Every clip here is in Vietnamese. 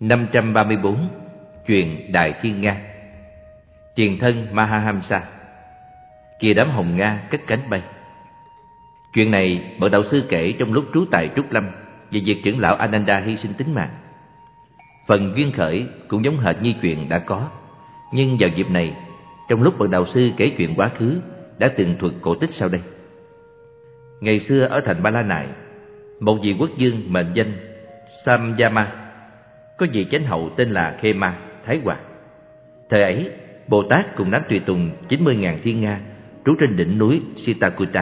534. Chuyện Đại Thiên Nga. Tiền thân Mahahamsa. Kìa đám hồng Nga cất cánh bay. Chuyện này bậc đạo sư kể trong lúc trú tại Trúc Lâm về việc trưởng lão Ananda hy sinh tính mạng. Phần duyên khởi cũng giống hệt như chuyện đã có, nhưng vào dịp này, trong lúc bậc đạo sư kể chuyện quá khứ, đã tường thuật cổ tích sau đây. Ngày xưa ở thành Ba La Nại, một vị quốc vương mệnh danh Samyama có vị chánh hậu tên là Khema, Thái Hoàng. Thời ấy, Bồ Tát cùng đám tùy tùng 90.000 thiên nga trú trên đỉnh núi Sitakuta.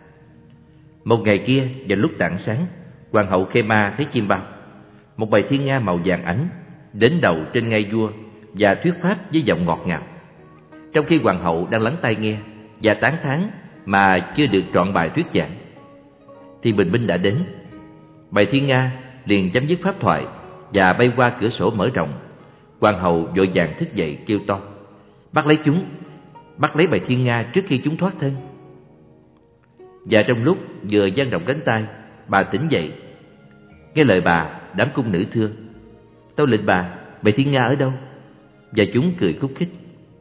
Một ngày kia, vào lúc tảng sáng, hoàng hậu Khema thấy chim bao, một bầy thiên nga màu vàng ánh, đến đầu trên ngai vua và thuyết pháp với giọng ngọt ngào. Trong khi hoàng hậu đang lắng tai nghe và tán thán mà chưa được trọn bài thuyết giảng, thì bình minh đã đến. Bầy thiên nga liền chấm dứt pháp thoại và bay qua cửa sổ mở rộng. Hoàng hậu vội vàng thức dậy kêu to: bắt lấy bầy thiên nga trước khi chúng thoát thân. Và trong lúc vừa dang rộng cánh tay, bà tỉnh dậy. Nghe lời bà, đám cung nữ thưa: tâu lệnh bà, bầy thiên nga ở đâu? Và chúng cười khúc khích.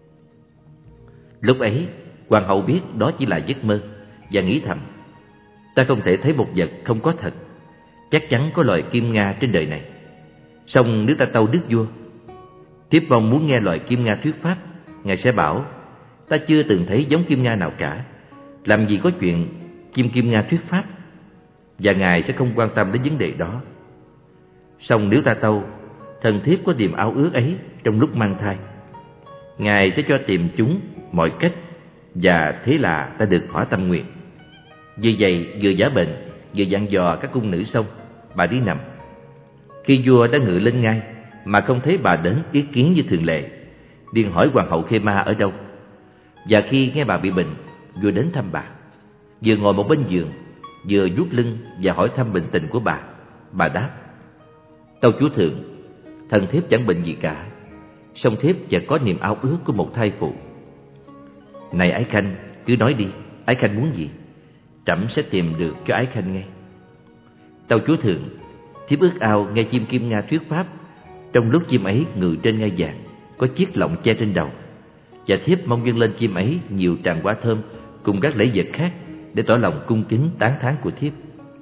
Lúc ấy, hoàng hậu biết đó chỉ là giấc mơ và nghĩ thầm: ta không thể thấy một vật không có thật. Chắc chắn có loài kim nga trên đời này. Song nếu ta tâu đức vua, thiếp mong muốn nghe loài kim nga thuyết pháp, ngài sẽ bảo: ta chưa từng thấy giống kim nga nào cả, làm gì có chuyện chim kim nga thuyết pháp. Và ngài sẽ không quan tâm đến vấn đề đó. Song nếu ta tâu, thần thiếp có niềm ao ước ấy trong lúc mang thai, ngài sẽ cho tìm chúng mọi cách, và thế là ta được thỏa tâm nguyện. Vì vậy, vừa giả bệnh vừa dặn dò các cung nữ xong, bà đi nằm. Khi vua đã ngự lên ngai mà không thấy bà đến ý kiến như thường lệ, liền hỏi hoàng hậu Khema ở đâu. Và khi nghe bà bị bệnh, vua đến thăm bà, vừa ngồi một bên giường, vừa vuốt lưng và hỏi thăm bệnh tình của bà. Bà đáp: tâu chúa thượng, thần thiếp chẳng bệnh gì cả, song thiếp vẫn có niềm ao ước của một thai phụ. Này Ái Khanh, cứ nói đi, Ái Khanh muốn gì? Trẫm sẽ tìm được cho Ái Khanh ngay. Tâu chúa thượng, thiếp ước ao nghe chim kim nga thuyết pháp, trong lúc chim ấy ngự trên ngai vàng, có chiếc lọng che trên đầu, và thiếp mong dâng lên chim ấy nhiều tràng hoa thơm cùng các lễ vật khác, để tỏ lòng cung kính tán thán của thiếp.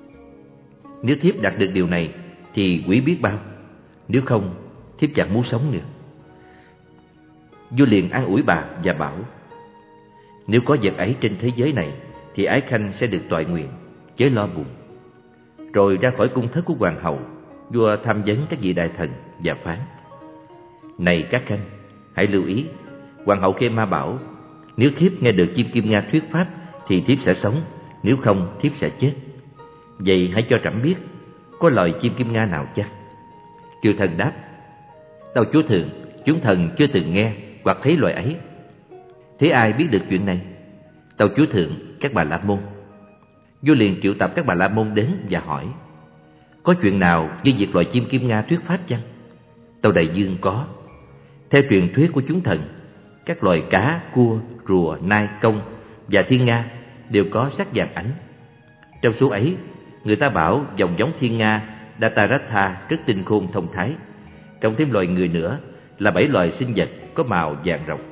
Nếu thiếp đạt được điều này thì quý biết bao, nếu không thiếp chẳng muốn sống nữa. Vua liền an ủi bà và bảo: nếu có vật ấy trên thế giới này thì Ái Khanh sẽ được toại nguyện, chớ lo buồn. Rồi ra khỏi cung thất của hoàng hậu, vua tham vấn các vị đại thần và phán: này các khanh, hãy lưu ý. Hoàng hậu Khema bảo: nếu thiếp nghe được chim kim nga thuyết pháp thì thiếp sẽ sống, nếu không thiếp sẽ chết. Vậy hãy cho trẫm biết có loài chim kim nga nào chăng? Chư thần đáp: tâu chúa thượng, chúng thần chưa từng nghe hoặc thấy loài ấy. Thế ai biết được chuyện này? Tâu chúa thượng, các bà la môn. Vua liền triệu tập các bà la môn đến và hỏi: có chuyện nào với việc loài chim kim nga thuyết pháp chăng? Tâu đại dương có. Theo truyền thuyết của chúng thần, các loài cá, cua, rùa, nai, công và thiên nga đều có sắc vàng ánh. Trong số ấy, người ta bảo dòng giống thiên nga Dataratha rất tinh khôn thông thái, cộng thêm loài người nữa là 7 loài sinh vật có màu vàng ròng.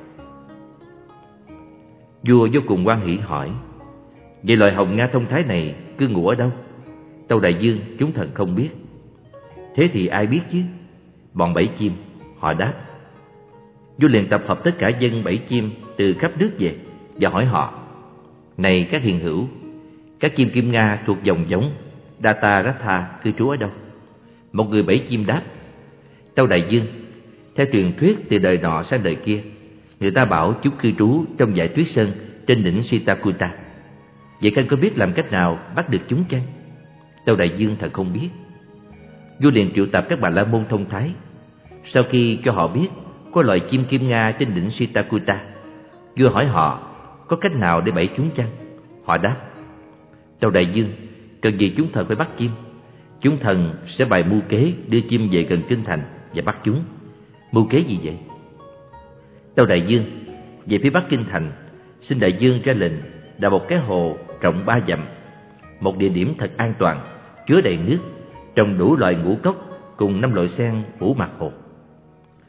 Vua vô cùng hoan hỉ hỏi: vậy loài hồng nga thông thái này cư ngụ ở đâu? Tâu đại dương, chúng thần không biết. Thế thì ai biết chứ? Bọn bẫy chim, họ đáp. Vua liền tập hợp tất cả dân bẫy chim từ khắp nước về và hỏi họ: này các hiền hữu, các chim kim nga thuộc dòng giống Dataratha cư trú ở đâu? Một người bẫy chim đáp: tâu đại dương, theo truyền thuyết từ đời nọ sang đời kia, người ta bảo chúng cư trú trong dải tuyết sơn trên đỉnh Sitakuta. Vậy khanh có biết làm cách nào bắt được chúng chăng? Tâu đại dương, thật không biết. Vua liền triệu tập các bà la môn thông thái. Sau khi cho họ biết có loài chim kim nga trên đỉnh Sitakuta, vua hỏi họ có cách nào để bẫy chúng chăng? Họ đáp: tâu đại dương, cần gì chúng thần phải bắt chim? Chúng thần sẽ bày mưu kế đưa chim về gần kinh thành và bắt chúng. Mưu kế gì vậy? Tâu đại dương, về phía bắc kinh thành, xin đại dương ra lệnh đào một cái hồ rộng 3 dặm, một địa điểm thật an toàn, chứa đầy nước, trồng đủ loại ngũ cốc cùng 5 loại sen phủ mặt hồ.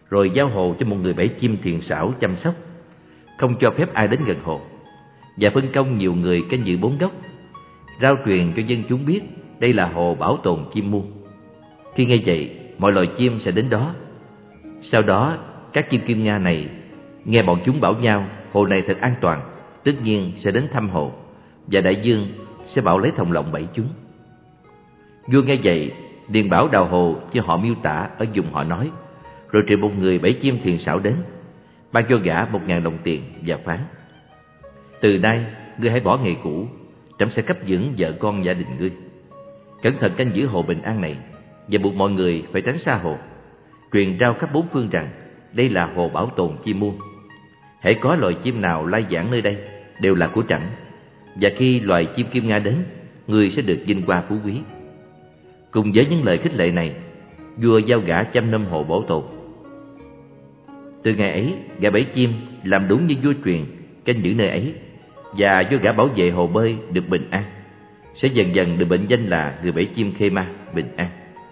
rồi giao hồ cho một người bẫy chim thiện xảo chăm sóc, không cho phép ai đến gần hồ, và phân công nhiều người canh giữ 4 góc, rao truyền cho dân chúng biết đây là hồ bảo tồn chim muông. Khi nghe vậy, mọi loài chim sẽ đến đó. Sau đó, các chim kim nga này nghe bọn chúng bảo nhau hồ này thật an toàn, tất nhiên sẽ đến thăm hồ, và đại dương sẽ bảo lấy thòng lọng bẫy chúng. Vua nghe vậy liền bảo đào hồ cho họ miêu tả ở vùng họ nói, rồi triệu một người bẫy chim thiện xảo đến, ban cho gã 1.000 đồng tiền và phán: từ nay ngươi hãy bỏ nghề cũ, trẫm sẽ cấp dưỡng vợ con gia đình ngươi. Cẩn thận canh giữ hồ bình an này, và buộc mọi người phải tránh xa hồ. Truyền rao khắp 4 phương rằng đây là hồ bảo tồn chim muông. Hễ có loài chim nào lai vãng nơi đây đều là của trẫm, và khi loài chim kim nga đến, ngươi sẽ được vinh hoa phú quý. Cùng với những lời khích lệ này, vua giao gã chăm nom hồ bảo tồn. Từ ngày ấy, gã bẫy chim làm đúng như vua truyền, canh giữ nơi ấy, và do gã bảo vệ hồ bơi được bình an, sẽ dần dần được mệnh danh là người bẫy chim Khê-ma bình an.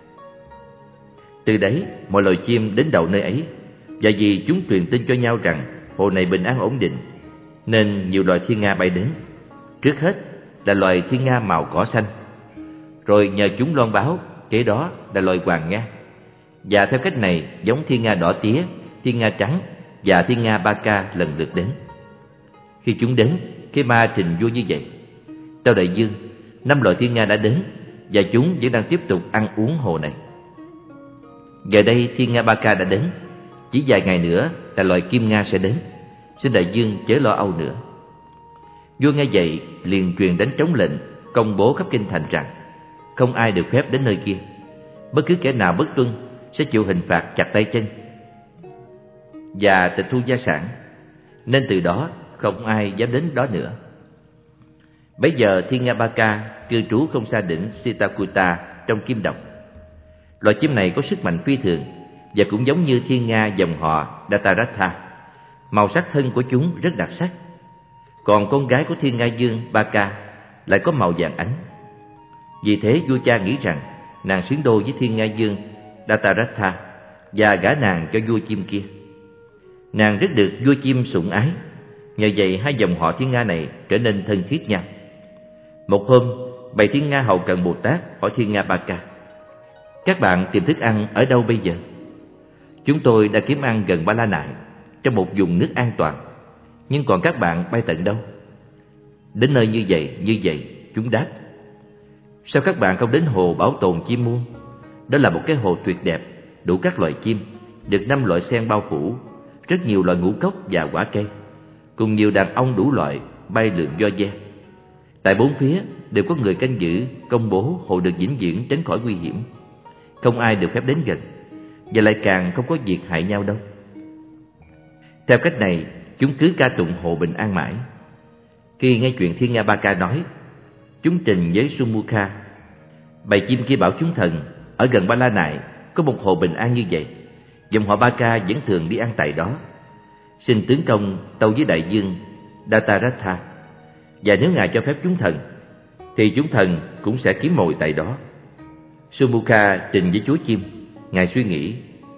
Từ đấy, mọi loài chim đến đầu nơi ấy, và vì chúng truyền tin cho nhau rằng hồ này bình an ổn định, nên nhiều loài thiên nga bay đến. Trước hết là loài thiên nga màu cỏ xanh, rồi nhờ chúng loan báo, kế đó là loài hoàng nga, và theo cách này giống thiên nga đỏ tía, thiên nga trắng và thiên nga ba ca lần lượt đến. Khi chúng đến, Khê-ma trình vua như vậy: tâu đại dương, 5 loài thiên nga đã đến, và chúng vẫn đang tiếp tục ăn uống hồ này. Giờ đây thiên nga ba ca đã đến, chỉ vài ngày nữa là loài kim nga sẽ đến. Xin đại dương chớ lo âu nữa. Vua nghe vậy liền truyền đánh trống lệnh, công bố khắp kinh thành rằng không ai được phép đến nơi kia. Bất cứ kẻ nào bất tuân sẽ chịu hình phạt chặt tay chân và tịch thu gia sản, nên từ đó không ai dám đến đó nữa. Bấy giờ thiên nga ba ca cư trú không xa đỉnh Sitakuta trong Kim Độc. Loài chim này có sức mạnh phi thường, và cũng giống như thiên nga dòng họ Dataratha. Màu sắc thân của chúng rất đặc sắc. Còn con gái của thiên nga dương Ba Ca lại có màu vàng ánh. Vì thế vua cha nghĩ rằng nàng xứng đôi với thiên nga dương Dataratha và gả nàng cho vua chim kia. Nàng rất được vua chim sủng ái. Nhờ vậy hai dòng họ thiên nga này trở nên thân thiết nhau. Một hôm, bầy thiên nga hầu cận Bồ Tát hỏi thiên nga Ba Ca: các bạn tìm thức ăn ở đâu bây giờ? Chúng tôi đã kiếm ăn gần Ba La Nại, trong một vùng nước an toàn. Nhưng còn các bạn bay tận đâu? Đến nơi như vậy, chúng đáp: sao các bạn không đến hồ bảo tồn chim muông? Đó là một cái hồ tuyệt đẹp, đủ các loài chim, được 5 loại sen bao phủ, rất nhiều loại ngũ cốc và quả cây, cùng nhiều đàn ong đủ loại bay lượn vo ve. Tại 4 phía đều có người canh giữ, công bố hồ được vĩnh viễn tránh khỏi nguy hiểm. Không ai được phép đến gần, và lại càng không có việc hại nhau đâu. Theo cách này, chúng cứ ca tụng hồ bình an mãi. Khi nghe chuyện thiên nga Ba Ca nói, chúng trình với Sumukha. Bầy chim kia bảo chúng thần ở gần Ba La Nại có một hồ bình an như vậy, dòng họ Ba Ca vẫn thường đi ăn tại đó. Xin tướng công tâu với đại dương Dataratha, và nếu ngài cho phép chúng thần, thì chúng thần cũng sẽ kiếm mồi tại đó. Sumukha trình với chúa chim. Ngài suy nghĩ: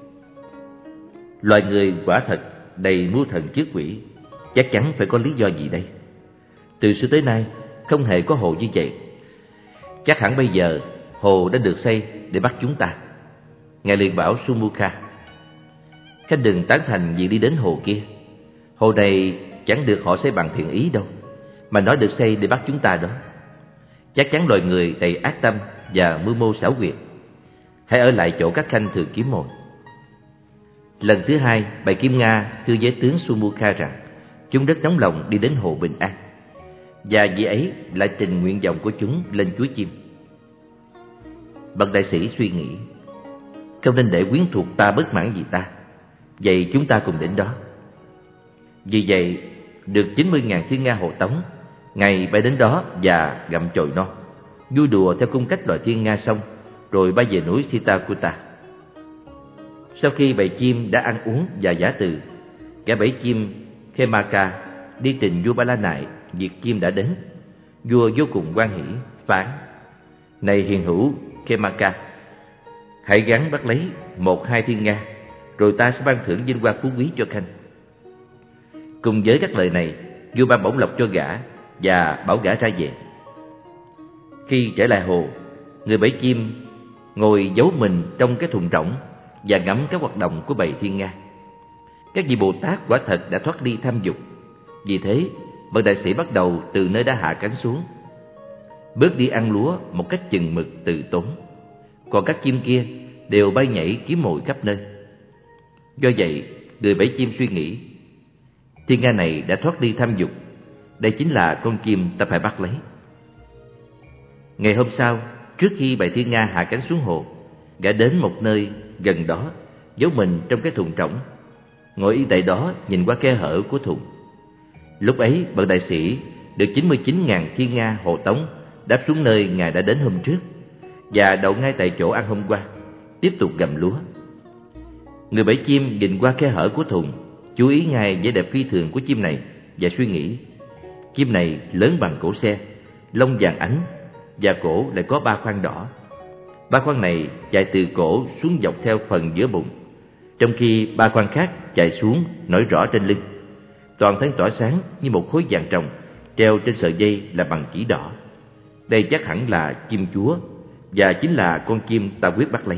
loài người quả thật đầy mưu thần trước quỷ, chắc chắn phải có lý do gì đây. Từ xưa tới nay không hề có hồ như vậy. Chắc hẳn bây giờ hồ đã được xây để bắt chúng ta. Ngài liền bảo Sumukha: khanh đừng tán thành việc đi đến hồ kia. Hồ này chẳng được họ xây bằng thiện ý đâu, mà nó được xây để bắt chúng ta đó. Chắc chắn loài người đầy ác tâm và mưu mô xảo quyệt. Hãy ở lại chỗ các khanh thường kiếm mồi. Lần thứ hai, bầy kim nga thưa với tướng Sumukha rằng chúng rất nóng lòng đi đến hồ bình an, và vì ấy lại trình nguyện vọng của chúng lên chúa chim. Bậc đại sĩ suy nghĩ: không nên để quyến thuộc ta bất mãn vì ta, vậy chúng ta cùng đến đó. Vì vậy, được 90.000 thiên nga hộ tống, Ngài bay đến đó và gặm chồi non, vui đùa theo cung cách loài thiên nga xong, rồi bay về núi Sitakuta. Sau khi bầy chim đã ăn uống và giả từ, gã bẫy chim Khemaka đi trình vua Ba La Nại việc chim đã đến. Vua vô cùng hoan hỉ, phán: này hiền hữu Khemaka, hãy gắn bắt lấy 1-2 thiên nga, rồi ta sẽ ban thưởng vinh hoa phú quý cho khanh. Cùng với các lời này, vua ban bổng lộc cho gã và bảo gã ra về. Khi trở lại hồ, người bẫy chim ngồi giấu mình trong cái thùng rỗng và ngắm các hoạt động của bầy thiên nga. Các vị Bồ Tát quả thật đã thoát ly tham dục. Vì thế, bậc đại sĩ bắt đầu từ nơi đã hạ cánh xuống, bước đi ăn lúa một cách chừng mực từ tốn. Còn các chim kia đều bay nhảy kiếm mồi khắp nơi. Do vậy, người bẫy chim suy nghĩ, thiên nga này đã thoát đi tham dục, đây chính là con chim ta phải bắt lấy. Ngày hôm sau, trước khi bầy thiên nga hạ cánh xuống hồ, gã đến một nơi gần đó, giấu mình trong cái thùng trống, ngồi yên tại đó nhìn qua khe hở của thùng. Lúc ấy, bậc đại sĩ được 99.000 thiên nga hộ tống đáp xuống nơi ngài đã đến hôm trước và đậu ngay tại chỗ ăn hôm qua, tiếp tục gặm lúa. Người bẫy chim nhìn qua khe hở của thùng, chú ý ngay vẻ đẹp phi thường của chim này và suy nghĩ, chim này lớn bằng cổ xe, lông vàng ánh và cổ lại có 3 khoang đỏ. 3 khoang này chạy từ cổ xuống dọc theo phần giữa bụng, trong khi 3 khoang khác chạy xuống nổi rõ trên lưng. Toàn thân tỏa sáng như một khối vàng ròng treo trên sợi dây là bằng chỉ đỏ. Đây chắc hẳn là chim chúa, và chính là con chim ta quyết bắt lấy.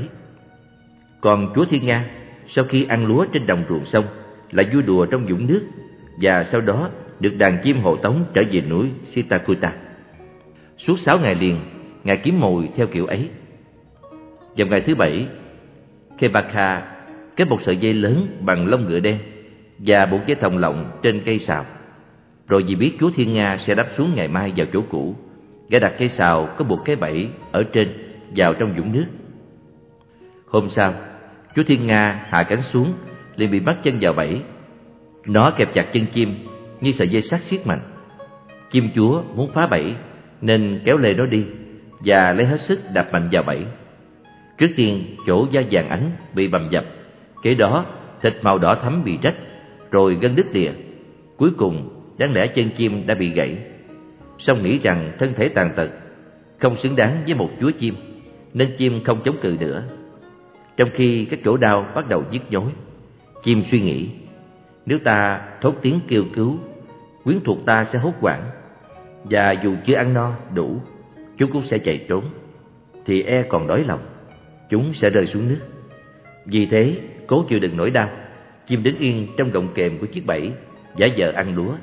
Còn chúa thiên nga, sau khi ăn lúa trên đồng ruộng xong, lại vui đùa trong vũng nước, và sau đó được đàn chim hộ tống trở về núi Sitakuta. Suốt 6 ngày liền, ngài kiếm mồi theo kiểu ấy. Vào ngày thứ 7, Kebaka kết một sợi dây lớn bằng lông ngựa đen và buộc dây thòng lọng trên cây sào. Rồi vì biết chúa thiên nga sẽ đáp xuống ngày mai vào chỗ cũ, gã đặt cây sào có buộc cái bẫy ở trên vào trong vũng nước. Hôm sau, chúa thiên nga hạ cánh xuống liền bị mắc chân vào bẫy. Nó kẹp chặt chân chim như sợi dây sắt siết mạnh. Chim chúa muốn phá bẫy nên kéo lê nó đi và lấy hết sức đạp mạnh vào bẫy. Trước tiên chỗ da vàng ánh bị bầm dập, kế đó thịt màu đỏ thắm bị rách, rồi gân đứt lìa. Cuối cùng đáng lẽ chân chim đã bị gãy. Song nghĩ rằng thân thể tàn tật không xứng đáng với một chúa chim, nên chim không chống cự nữa. Trong khi các chỗ đau bắt đầu nhức nhối, chim suy nghĩ, nếu ta thốt tiếng kêu cứu, quyến thuộc ta sẽ hốt hoảng, và dù chưa ăn no đủ, chúng cũng sẽ chạy trốn, thì e còn đói lòng, chúng sẽ rơi xuống nước. Vì thế, cố chịu đựng nỗi đau, chim đứng yên trong gọng kềm của chiếc bẫy, giả vờ ăn lúa.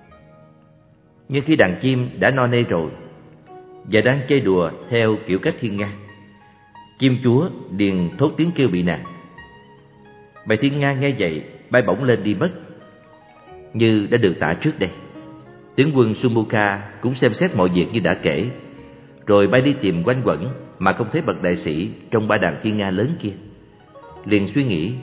Nhưng khi đàn chim đã no nê rồi và đang chơi đùa theo kiểu cách thiên nga, chim chúa liền thốt tiếng kêu bị nạn. Bầy thiên nga nghe vậy bay bổng lên đi mất, như đã được tả trước đây. Tướng quân Sumukha cũng xem xét mọi việc như đã kể, rồi bay đi tìm quanh quẩn mà không thấy bậc đại sĩ trong 3 đàn thiên nga lớn kia. Liền suy nghĩ,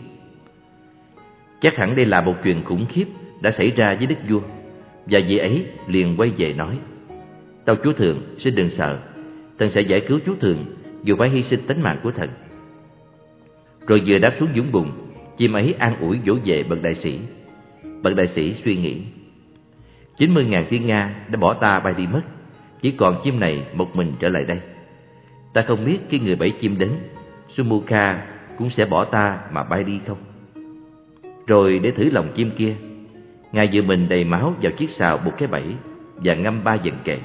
chắc hẳn đây là một chuyện khủng khiếp đã xảy ra với đức vua, và vị ấy liền quay về nói, tâu chúa thượng xin đừng sợ, thần sẽ giải cứu chúa thượng dù phải hy sinh tính mạng của thần. Rồi vừa đáp xuống vũng bùn, chim ấy an ủi dỗ về bậc đại sĩ. Bậc đại sĩ suy nghĩ, 90.000 thiên nga đã bỏ ta bay đi mất, chỉ còn chim này một mình trở lại đây. Ta không biết khi người bẫy chim đến, Sumukha cũng sẽ bỏ ta mà bay đi không. Rồi để thử lòng chim kia, ngài vừa mình đầy máu vào chiếc sào buộc cái bẫy và ngâm 3 vần kệ.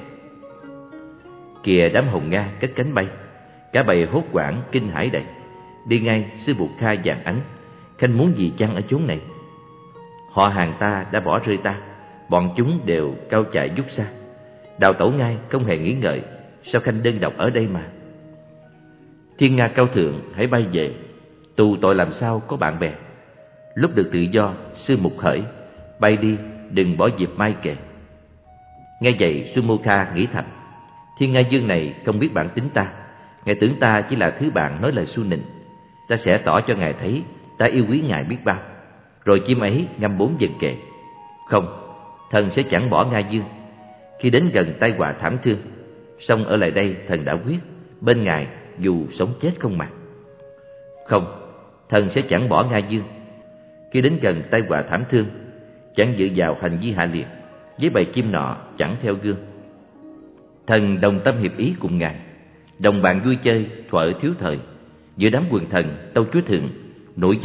Kìa đám hồng nga cất cánh bay, cả bầy hốt hoảng kinh hãi đầy. Đi ngay sư buộc Kha vàng ánh, khanh muốn gì chăng ở chốn này? Họ hàng ta đã bỏ rơi ta, bọn chúng đều cao chạy vút xa. Đào tẩu ngay không hề nghĩ ngợi, sao khanh đơn độc ở đây mà? Thiên nga cao thượng hãy bay về, tù tội làm sao có bạn bè. Lúc được tự do sư mục khởi, bay đi đừng bỏ dịp mai kề. Nghe vậy Sumukha nghĩ thầm, thiên nga dương này không biết bản tính ta, ngài tưởng ta chỉ là thứ bạn nói lời su nịnh. Ta sẽ tỏ cho ngài thấy ta yêu quý ngài biết bao. Rồi chim ấy ngâm 4 vần kệ. Không, thần sẽ chẳng bỏ Nga dương. Khi đến gần tai họa thảm thương, song ở lại đây thần đã quyết, bên ngài dù sống chết không màng. Không, thần sẽ chẳng bỏ Nga dương. Khi đến gần tai họa thảm thương, chẳng dự vào hành vi hạ liệt, với bầy chim nọ chẳng theo gương. Thần đồng tâm hiệp ý cùng ngài, đồng bạn vui chơi thuở thiếu thời, giữa đám quần thần tâu chúa thượng nổi danh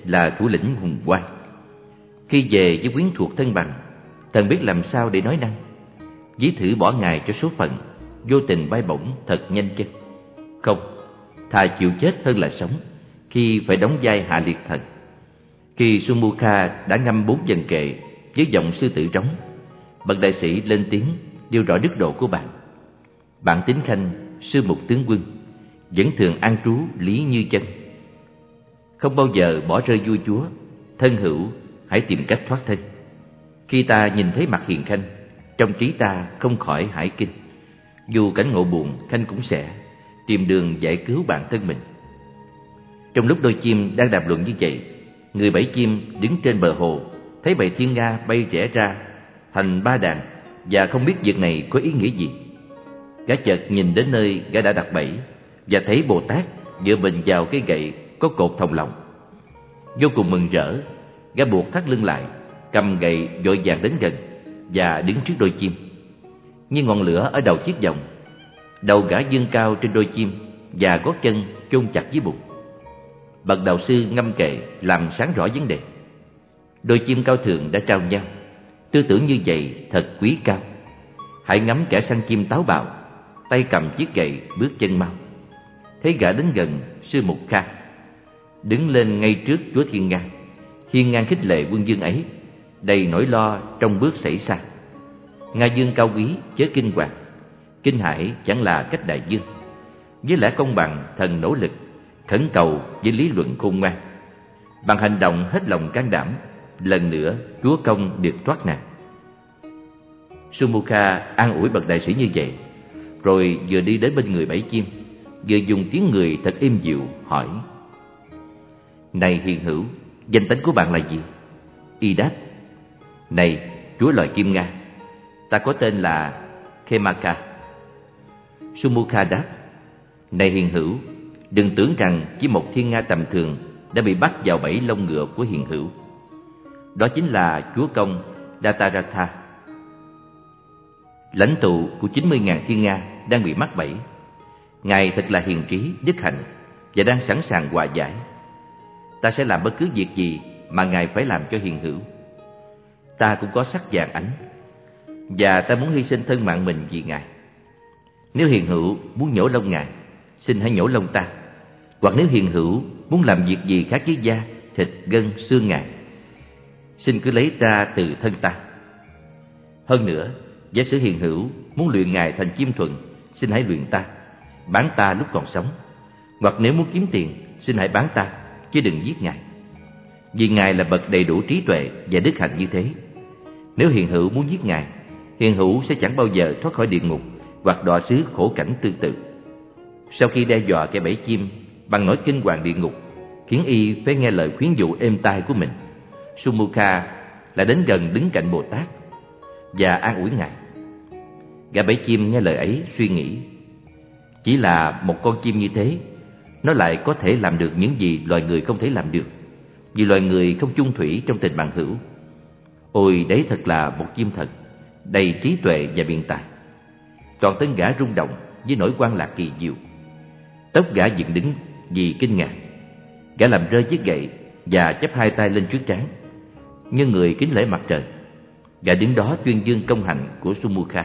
là thủ lĩnh hùng oai. Khi về với quyến thuộc thân bằng, thần biết làm sao để nói năng. Ví thử bỏ ngài cho số phận, vô tình bay bổng thật nhanh chân. Không, thà chịu chết hơn là sống khi phải đóng vai hạ liệt thần. Khi Sumukha đã ngâm 4 vần kệ với giọng sư tử trống, bậc đại sĩ lên tiếng nêu rõ đức độ của bạn. Bạn Tín Khanh, sư mục tướng quân, vẫn thường an trú lý như chân, không bao giờ bỏ rơi vua chúa. Thân hữu, hãy tìm cách thoát thân. Khi ta nhìn thấy mặt Hiền Khanh, trong trí ta không khỏi hải kinh. Dù cảnh ngộ buồn, Khanh cũng sẽ tìm đường giải cứu bản thân mình. Trong lúc đôi chim đang đàm luận như vậy, người bảy chim đứng trên bờ hồ thấy bầy thiên nga bay rẽ ra thành 3 đàn và không biết việc này có ý nghĩa gì. Gã chợt nhìn đến nơi gã đã đặt bẫy và thấy Bồ Tát dựa mình vào cái gậy có cột thòng lọng. Vô cùng mừng rỡ, gã buộc thắt lưng lại, cầm gậy vội vàng đến gần và đứng trước đôi chim. Như ngọn lửa ở đầu chiếc vòng, đầu gã dương cao trên đôi chim và gót chân chôn chặt dưới bùn. Bậc đạo sư ngâm kệ làm sáng rõ vấn đề. Đôi chim cao thượng đã trao nhau, tư tưởng như vậy thật quý cao. Hãy ngắm kẻ săn chim táo bạo, tay cầm chiếc gậy bước chân mau. Thấy gã đến gần sư Mục Kha, đứng lên ngay trước chúa Thiên Nga, hiên ngang khích lệ quân dương ấy, đầy nỗi lo trong bước xảy xa. Nga dương cao quý chớ kinh hoàng, kinh hải chẳng là cách đại dương. Với lẽ công bằng thần nỗ lực, khẩn cầu với lý luận khôn ngoan. Bằng hành động hết lòng can đảm, lần nữa chúa công được thoát nạn. Sumukha an ủi bậc đại sĩ như vậy, rồi vừa đi đến bên người bảy chim, vừa dùng tiếng người thật êm dịu hỏi: Này hiền hữu, danh tánh của bạn là gì? Y đáp: Này chúa loài Kim Nga, ta có tên là Khemaka. Sumukha đáp: Này hiền hữu, đừng tưởng rằng chỉ một thiên nga tầm thường đã bị bắt vào bẫy lông ngựa của hiền hữu. Đó chính là chúa công Dataratha, lãnh tụ của 90.000 thiên nga đang bị mắc bẫy. Ngài thật là hiền trí, đức hạnh và đang sẵn sàng hòa giải. Ta sẽ làm bất cứ việc gì mà Ngài phải làm cho hiền hữu. Ta cũng có sắc vàng ánh, và ta muốn hy sinh thân mạng mình vì Ngài. Nếu hiền hữu muốn nhổ lông Ngài, xin hãy nhổ lông ta. Hoặc nếu hiền hữu muốn làm việc gì khác với da, thịt, gân, xương Ngài, xin cứ lấy ra từ thân ta. Hơn nữa, giả sử hiền hữu muốn luyện Ngài thành chim thuần, xin hãy luyện ta, bán ta lúc còn sống. Hoặc nếu muốn kiếm tiền, xin hãy bán ta, chứ đừng giết Ngài. Vì Ngài là bậc đầy đủ trí tuệ và đức hạnh như thế. Nếu hiền hữu muốn giết Ngài, hiền hữu sẽ chẳng bao giờ thoát khỏi địa ngục hoặc đọa xứ khổ cảnh tương tự. Sau khi đe dọa kẻ bẫy chim bằng nỗi kinh hoàng địa ngục, khiến y phải nghe lời khuyến dụ êm tai của mình, Sumukha lại đến gần đứng cạnh Bồ Tát và an ủi Ngài. Gã bẫy chim nghe lời ấy suy nghĩ: Chỉ là một con chim như thế, nó lại có thể làm được những gì loài người không thể làm được, vì loài người không chung thủy trong tình bằng hữu. Ôi, đấy thật là một chim thật, đầy trí tuệ và biện tài. Toàn thân gã rung động với nỗi quan lạc kỳ diệu. Tóc gã dựng đứng vì kinh ngạc. Gã làm rơi chiếc gậy và chắp hai tay lên trước trán, như người kính lễ mặt trời. Gã đứng đó tuyên dương công hạnh của Sumukha.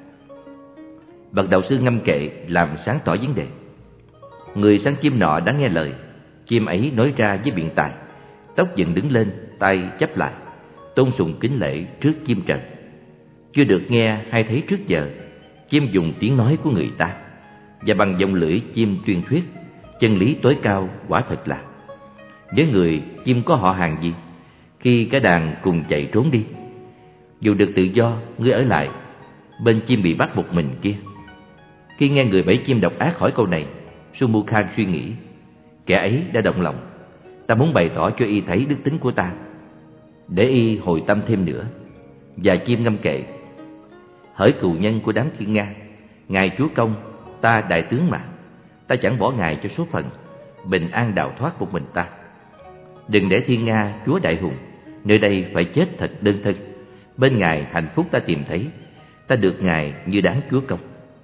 Bậc đạo sư ngâm kệ làm sáng tỏ vấn đề. Người săn chim nọ đã nghe lời. Chim ấy nói ra với biện tài, tóc dựng đứng lên, tay chắp lại, tôn sùng kính lễ trước chim trời. Chưa được nghe hay thấy trước giờ, chim dùng tiếng nói của người ta và bằng giọng lưỡi chim tuyên thuyết chân lý tối cao quả thật là. Với người, chim có họ hàng gì? Khi cả đàn cùng chạy trốn đi, dù được tự do, ngươi ở lại bên chim bị bắt một mình kia. Khi nghe người bẫy chim độc ác hỏi câu này, Sumukha suy nghĩ: Kẻ ấy đã động lòng, ta muốn bày tỏ cho y thấy đức tính của ta, để y hồi tâm thêm nữa. Và chim ngâm kệ: Hỡi cừu nhân của đám thiên nga, ngài chúa công, ta đại tướng mà, ta chẳng bỏ ngài cho số phận, bình an đào thoát một mình ta. Đừng để thiên nga chúa đại hùng nơi đây phải chết thật đơn thân. Bên ngài hạnh phúc ta tìm thấy, ta được ngài như đáng chúa công.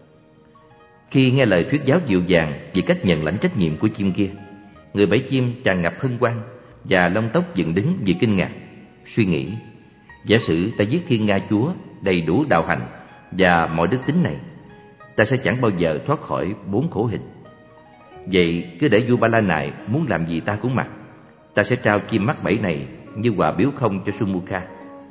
Khi nghe lời thuyết giáo dịu dàng về cách nhận lãnh trách nhiệm của chim kia, người bẫy chim tràn ngập hân hoan và lông tóc dựng đứng vì kinh ngạc, suy nghĩ: giả sử ta giết Thiên Nga chúa đầy đủ đạo hạnh và mọi đức tính này, ta sẽ chẳng bao giờ thoát khỏi 4 khổ hình. Vậy cứ để vua Ba La Nại muốn làm gì ta cũng mặc. Ta sẽ trao chim mắc bẫy này như quà biếu không cho Sumukha,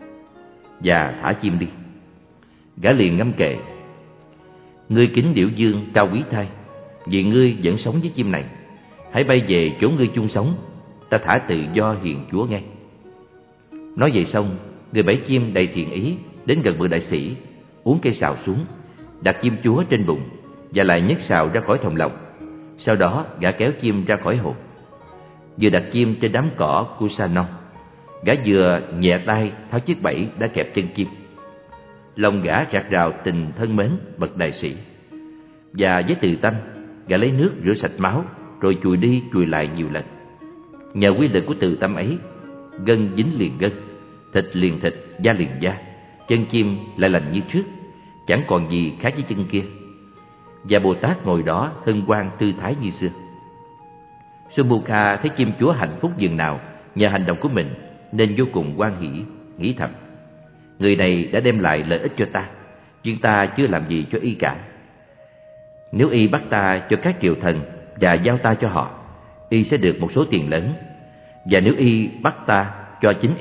và thả chim đi. Gã liền ngâm kệ: ngươi kính điểu dương cao quý thay, vì ngươi vẫn sống với chim này. Hãy bay về chỗ ngươi chung sống, ta thả tự do hiền chúa ngay. Nói vậy xong, người bẫy chim đầy thiện ý đến gần bậc đại sĩ, uống cây sào xuống, đặt chim chúa trên bụng và lại nhấc sào ra khỏi thòng lọng. Sau đó gã kéo chim ra khỏi hồ. Vừa đặt chim trên đám cỏ Kusanon, gã vừa nhẹ tay tháo chiếc bẫy đã kẹp chân chim. Lòng gã rạc rào tình thân mến bậc đại sĩ, và với từ tâm gã lấy nước rửa sạch máu, rồi chùi đi chùi lại nhiều lần. Nhờ quy lực của từ tâm ấy, gân dính liền gân, thịt liền thịt, da liền da, chân chim lại lành như trước, chẳng còn gì khác với chân kia. Và Bồ Tát ngồi đó hân hoan tư thái như xưa. Sumukha thấy chim chúa hạnh phúc dường nào nhờ hành động của mình, nên vô cùng hoan hỷ, nghĩ thầm: người này đã đem lại lợi ích cho ta, nhưng ta chưa làm gì cho y cả. Nếu y bắt ta cho các triều thần và giao ta cho họ, y sẽ được một số tiền lớn. Và nếu y bắt ta cho chính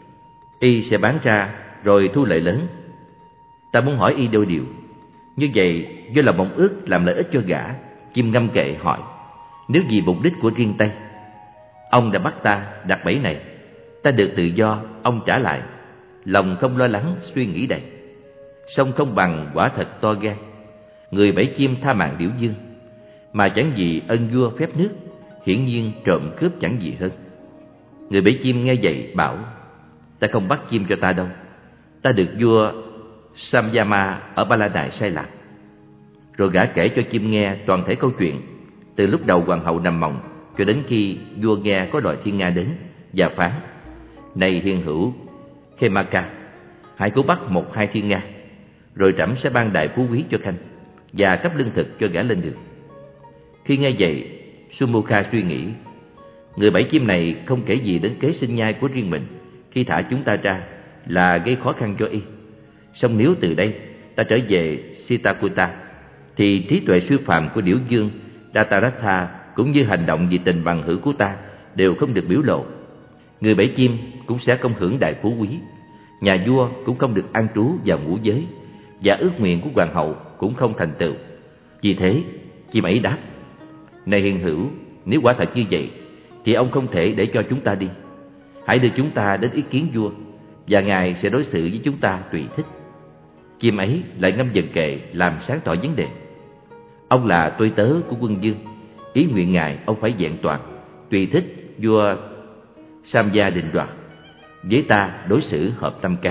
y sẽ bán ra rồi thu lợi lớn. Ta muốn hỏi y đôi điều. Như vậy, do là mong ước làm lợi ích cho gã, chim ngâm kệ hỏi: nếu vì mục đích của riêng Tây, ông đã bắt ta đặt bẫy này, ta được tự do, ông trả lại, lòng không lo lắng suy nghĩ đầy. Song không bằng quả thật to gan. Người bẫy chim tha mạng điểu dương, mà chẳng vì ân vua phép nước, hiển nhiên trộm cướp chẳng gì hơn. Người bẫy chim nghe vậy bảo: ta không bắt chim cho ta đâu, ta được vua Samyama ở Ba La Nại sai lạc. Rồi gã kể cho chim nghe toàn thể câu chuyện, từ lúc đầu hoàng hậu nằm mộng cho đến khi vua nghe có loài thiên nga đến, và phán: này hiền hữu Khemaka, hãy cứu bắt 1-2 thiên nga, rồi trẫm sẽ ban đại phú quý cho khanh và cấp lương thực cho gã lên đường. Khi nghe vậy, Sumukha suy nghĩ: người bẫy chim này không kể gì đến kế sinh nhai của riêng mình khi thả chúng ta ra, là gây khó khăn cho y. Song nếu từ đây ta trở về Sitakuta, thì trí tuệ siêu phàm của điểu dương Dataratha cũng như hành động vì tình bằng hữu của ta đều không được biểu lộ. Người bẫy chim cũng sẽ không hưởng đại phú quý, nhà vua cũng không được an trú vào ngũ giới, và ước nguyện của hoàng hậu cũng không thành tựu. Vì thế, chim ấy đáp: này hiền hữu, nếu quả thật như vậy, thì ông không thể để cho chúng ta đi. Hãy đưa chúng ta đến ý kiến vua, và ngài sẽ đối xử với chúng ta tùy thích. Chim ấy lại ngâm dần kệ làm sáng tỏ vấn đề: ông là tôi tớ của quân vương, ý nguyện ngài ông phải vẹn toàn, tùy thích vua Samya định đoạt, với ta đối xử hợp tâm can.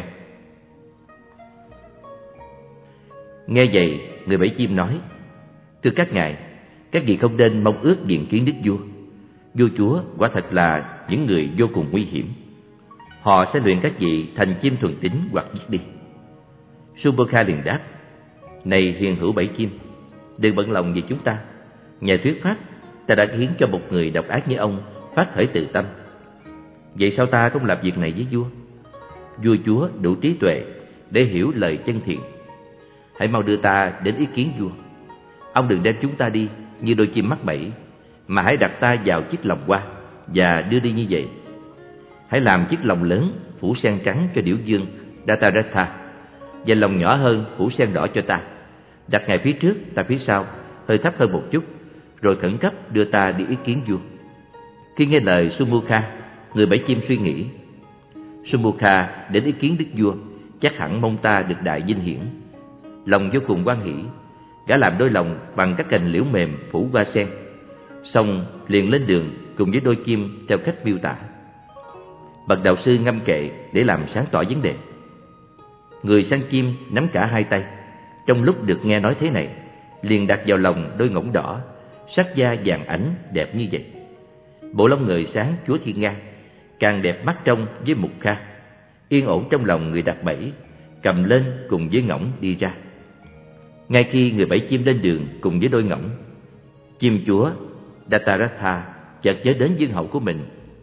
Nghe vậy, người bẫy chim nói: thưa các ngài, các vị không nên mong ước diện kiến đức vua. Vua chúa quả thật là những người vô cùng nguy hiểm. Họ sẽ luyện các vị thành chim thuần tín hoặc giết đi. Sumukha liền đáp: này hiền hữu bẫy chim, đừng bận lòng về chúng ta. Nhà thuyết pháp, ta đã khiến cho một người độc ác như ông phát khởi tự tâm. Vậy sao ta không làm việc này với vua? Vua chúa đủ trí tuệ để hiểu lời chân thiện. Hãy mau đưa ta đến ý kiến vua. Ông đừng đem chúng ta đi như đôi chim mắc bẫy, mà hãy đặt ta vào chiếc lồng hoa và đưa đi như vậy. Hãy làm chiếc lồng lớn phủ sen trắng cho điểu dương Dataratha, và lồng nhỏ hơn phủ sen đỏ cho ta. Đặt ngài phía trước, ta phía sau, hơi thấp hơn một chút, rồi khẩn cấp đưa ta đi ý kiến vua. Khi nghe lời Sumukha, người bẫy chim suy nghĩ: Sumukha đến ý kiến đức vua, chắc hẳn mong ta được đại vinh hiển. Lòng vô cùng hoan hỷ, gã làm đôi lồng bằng các cành liễu mềm phủ hoa sen, xong liền lên đường cùng với đôi chim theo cách miêu tả. Bậc đạo sư ngâm kệ để làm sáng tỏ vấn đề. Người săn chim nắm cả hai tay, trong lúc được nghe nói thế này, liền đặt vào lòng đôi ngỗng đỏ, sắc da vàng ánh đẹp như vậy. Bộ lông ngời sáng chúa thiên nga, càng đẹp mắt trong với mục kha. Yên ổn trong lòng người đặt bẫy, cầm lên cùng với ngỗng đi ra. Ngay khi người bẫy chim lên đường cùng với đôi ngỗng, chim chúa Dataratha chợt nhớ đến vương hậu của mình.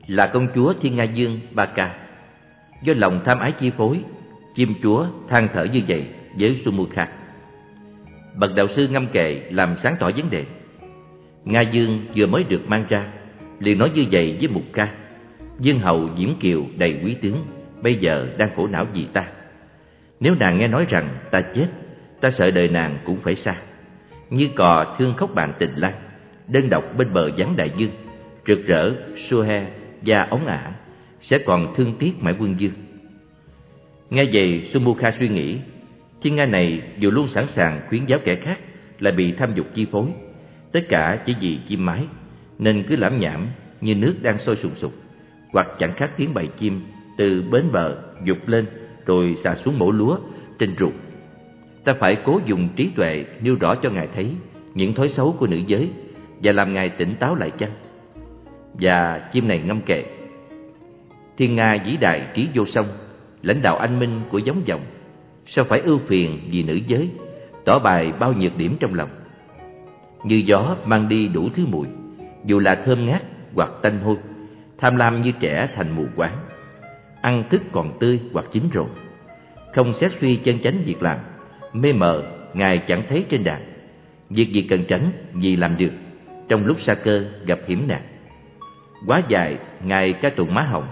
là công chúa Thiên Nga Dương Ba Ca. Do lòng tham ái chi phối, chim chúa than thở như vậy với Sumukha. Bậc đạo sư ngâm kệ làm sáng tỏ vấn đề. Nga Dương vừa mới được mang ra, liền nói như vậy với Mục Ca: Dương hậu Diễm Kiều đầy quý tướng, bây giờ đang khổ não vì ta. Nếu nàng nghe nói rằng ta chết, ta sợ đời nàng cũng phải xa. Như cò thương khóc bạn tình lang, đơn độc bên bờ vắng đại dương, rực rỡ Suhe và ống ả, sẽ còn thương tiếc mãi quân dương. Nghe vậy, Sumukha suy nghĩ, Thiên Nga này dù luôn sẵn sàng khuyến giáo kẻ khác, lại bị tham dục chi phối, tất cả chỉ vì chim mái, nên cứ lảm nhảm như nước đang sôi sùng sục, hoặc chẳng khác tiếng bầy chim từ bến bờ dục lên rồi xà xuống mổ lúa trên ruộng. Ta phải cố dùng trí tuệ nêu rõ cho Ngài thấy những thói xấu của nữ giới và làm Ngài tỉnh táo lại chăng? Và chim này ngâm kệ: Thiên Nga vĩ đại trí vô song, lãnh đạo anh minh của giống dòng, sao phải ưu phiền vì nữ giới, tỏ bài bao nhược điểm trong lòng. Như gió mang đi đủ thứ mùi, dù là thơm ngát hoặc tanh hôi, tham lam như trẻ thành mù quáng, ăn thức còn tươi hoặc chín rồi, không xét suy chân chánh việc làm, mê mờ Ngài chẳng thấy trên đàn. Việc gì cần tránh vì làm được, trong lúc sa cơ gặp hiểm nạn. Quá dài Ngài ca tụng má hồng,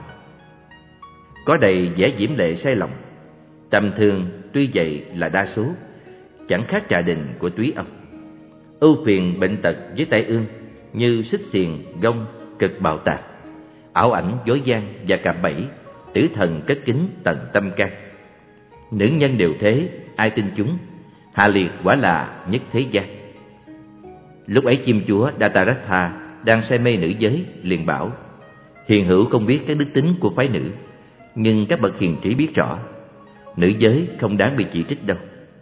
có đầy vẻ diễm lệ say lòng. Tầm thường tuy vậy là đa số, chẳng khác trà đình của túy ông. Ưu phiền bệnh tật với tai ương, như xích xiềng gông cực bạo tạc, ảo ảnh dối gian và cạm bẫy, tử thần cất kính tận tâm can. Nữ nhân đều thế, ai tin chúng, hạ liệt quả là nhất thế gian. Lúc ấy chim chúa Dataratha đang say mê nữ giới, liền bảo: Hiền hữu không biết các đức tính của phái nữ, nhưng các bậc hiền trí biết rõ, nữ giới không đáng bị chỉ trích đâu.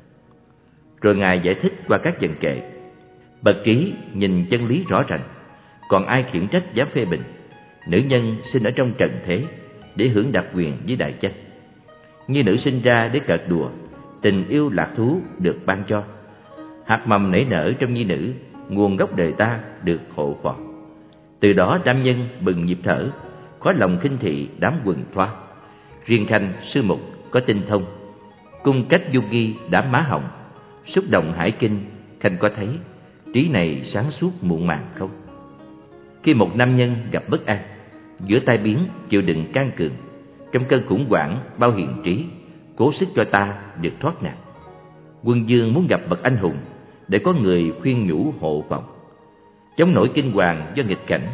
Rồi Ngài giải thích qua các dần kệ: Bậc trí nhìn chân lý rõ rành, còn ai khiển trách dám phê bình. Nữ nhân sinh ở trong trần thế để hưởng đặc quyền với đại chánh. Như nữ sinh ra để cợt đùa, tình yêu lạc thú được ban cho. Hạt mầm nảy nở trong nhi nữ, nguồn gốc đời ta được hộ phò. Từ đó nam nhân bừng nhịp thở, có lòng khinh thị đám quần thoa. Riêng Khanh sư mục có tinh thông, cung cách du nghi đám má hồng. Xúc động hải kinh, Khanh có thấy trí này sáng suốt muộn màng không? Khi một nam nhân gặp bất an, giữa tai biến chịu đựng can cường, trong cơn khủng hoảng bao hiền trí, cố sức cho ta được thoát nạn. Quân dương muốn gặp bậc anh hùng, để có người khuyên nhủ hộ vọng, chống nổi kinh hoàng do nghịch cảnh,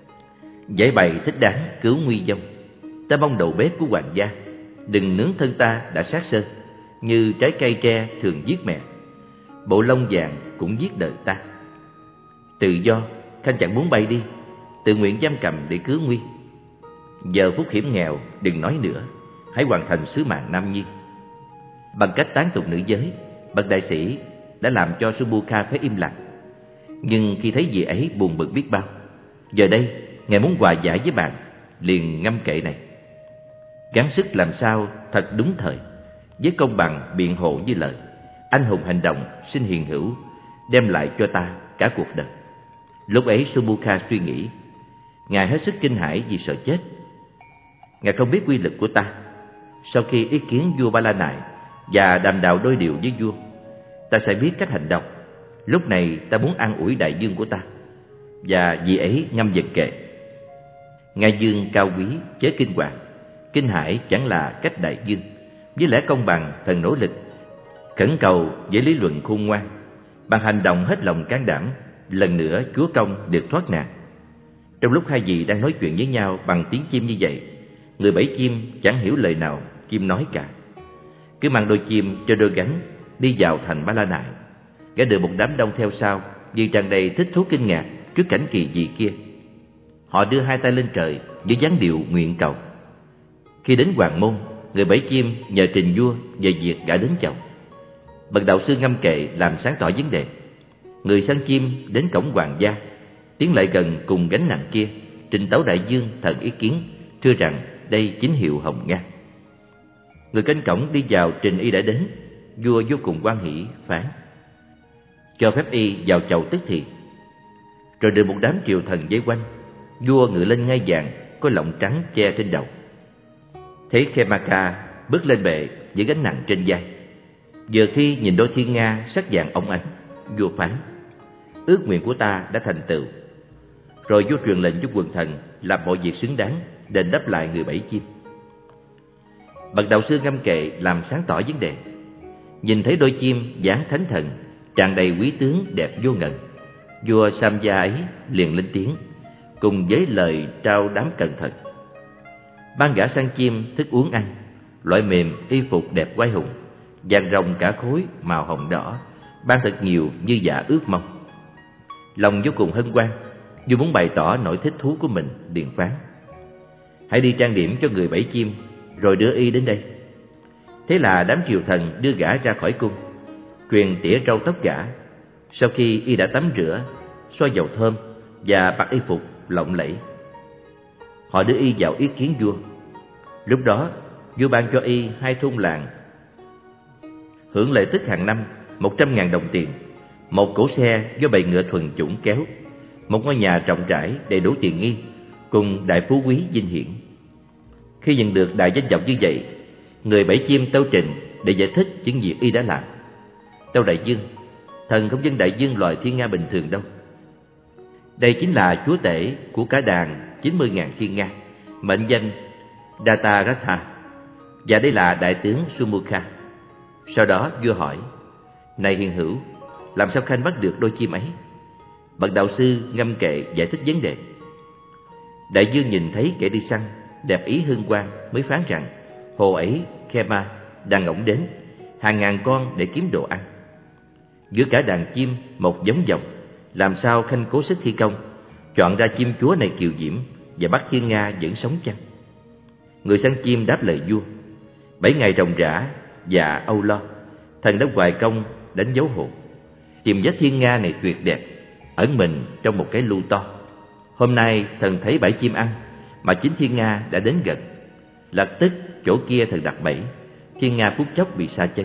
giải bày thích đáng cứu nguy vong. Ta mong đầu bếp của hoàng gia đừng nướng thân ta đã sát sơ, như trái cây tre thường giết mẹ, bộ lông vàng cũng giết đời ta. Tự do Khanh chẳng muốn bay đi, tự nguyện giam cầm để cứu nguy. Giờ phút hiểm nghèo đừng nói nữa, hãy hoàn thành sứ mạng nam nhi. Bằng cách tán tụng nữ giới, bậc đại sĩ đã làm cho Sumukha phải im lặng. Nhưng khi thấy vị ấy buồn bực biết bao, giờ đây Ngài muốn hòa giải với bạn, liền ngâm kệ này: Gắng sức làm sao thật đúng thời, với công bằng biện hộ như lời. Anh hùng hành động xin hiền hữu, đem lại cho ta cả cuộc đời. Lúc ấy Sumukha suy nghĩ, Ngài hết sức kinh hãi vì sợ chết. Ngài không biết quy lực của ta. Sau khi ý kiến vua Ba La Nại và đàm đạo đôi điều với vua, ta sẽ biết cách hành động. Lúc này ta muốn an ủi đại dương của ta. Và vì ấy ngâm dần kệ: Ngài dương cao quý chớ kinh hoàng, kinh hãi chẳng là cách đại dương. Với lẽ công bằng thần nỗ lực, khẩn cầu với lý luận khôn ngoan. Bằng hành động hết lòng can đảm, lần nữa chúa công được thoát nạn. Trong lúc hai vị đang nói chuyện với nhau bằng tiếng chim như vậy, người bẫy chim chẳng hiểu lời nào chim nói cả. Cứ mang đôi chim cho đôi gánh đi vào thành Ba La Nại. Gã đưa một đám đông theo sau, vì tràn đầy thích thú kinh ngạc trước cảnh kỳ dị kia. Họ đưa hai tay lên trời với dáng điệu nguyện cầu. Khi đến hoàng môn, người bẫy chim nhờ trình vua về việc gả đến chồng. Bậc đạo sư ngâm kệ làm sáng tỏ vấn đề. Người săn chim đến cổng hoàng gia, tiến lại gần cùng gánh nặng kia, trình tấu đại dương thần ý kiến, thưa rằng đây chính hiệu hồng nga. Người canh cổng đi vào trình y đã đến. Vua vô cùng hoan hỷ phán: Cho phép y vào chầu tức thì. Rồi được một đám triều thần vây quanh. Vua ngự lên ngai vàng, có lọng trắng che trên đầu. Thấy Khemaka bước lên bệ với gánh nặng trên vai. Vừa khi nhìn đôi thiên nga sắc vàng óng ánh, vua phán: ước nguyện của ta đã thành tựu. Rồi vua truyền lệnh cho quần thần làm mọi việc xứng đáng, đền đáp lại người bảy chim. Bậc đạo sư ngâm kệ làm sáng tỏ vấn đề. Nhìn thấy đôi chim dáng thánh thần, tràn đầy quý tướng đẹp vô ngần, vua Samja ấy liền lên tiếng, cùng với lời trao đám cẩn thận: ban gả sang chim thức uống ăn, loại mềm y phục đẹp quái hùng, vàng rồng cả khối màu hồng đỏ, ban thật nhiều như dạ ước mong. Lòng vô cùng hân hoan, vua muốn bày tỏ nỗi thích thú của mình, liền phán: hãy đi trang điểm cho người bảy chim, rồi đưa y đến đây. Thế là đám triều thần đưa gã ra khỏi cung, truyền tỉa râu tóc gã. Sau khi y đã tắm rửa, xoa dầu thơm và mặc y phục lộng lẫy, họ đưa y vào ý kiến vua. Lúc đó vua ban cho y 2 thôn làng, hưởng lệ tức hàng năm 100.000 đồng tiền, một cỗ xe do bầy ngựa thuần chủng kéo, một ngôi nhà rộng rãi đầy đủ tiện nghi, cùng đại phú quý vinh hiển. Khi nhận được đại danh vọng như vậy, người bảy chim tâu trình để giải thích những việc y đã làm. Tâu đại vương: thần không dân đại vương loài thiên nga bình thường đâu. Đây chính là chúa tể của cả đàn 90.000 thiên nga, mệnh danh Dataratha, và đây là đại tướng Sumukha. Sau đó vua hỏi: này hiền hữu, làm sao khanh bắt được đôi chim ấy? Bậc đạo sư ngâm kệ giải thích vấn đề. Đại vương nhìn thấy kẻ đi săn đẹp ý hương quang, mới phán rằng hồ ấy Khema đang ngỗng đến hàng ngàn con để kiếm đồ ăn. Giữa cả đàn chim một giống dòng, làm sao khanh cố sức thi công, chọn ra chim chúa này kiều diễm và bắt thiên nga vẫn sống chăng? Người săn chim đáp lời vua: 7 ngày ròng rã và âu lo, thần đã hoài công đánh dấu hồn, tìm vết thiên nga này tuyệt đẹp, ẩn mình trong một cái lu to. Hôm nay thần thấy bẫy chim ăn, mà chính thiên nga đã đến gần. Lập tức chỗ kia thần đặt bẫy, thiên nga phút chốc bị sa chân.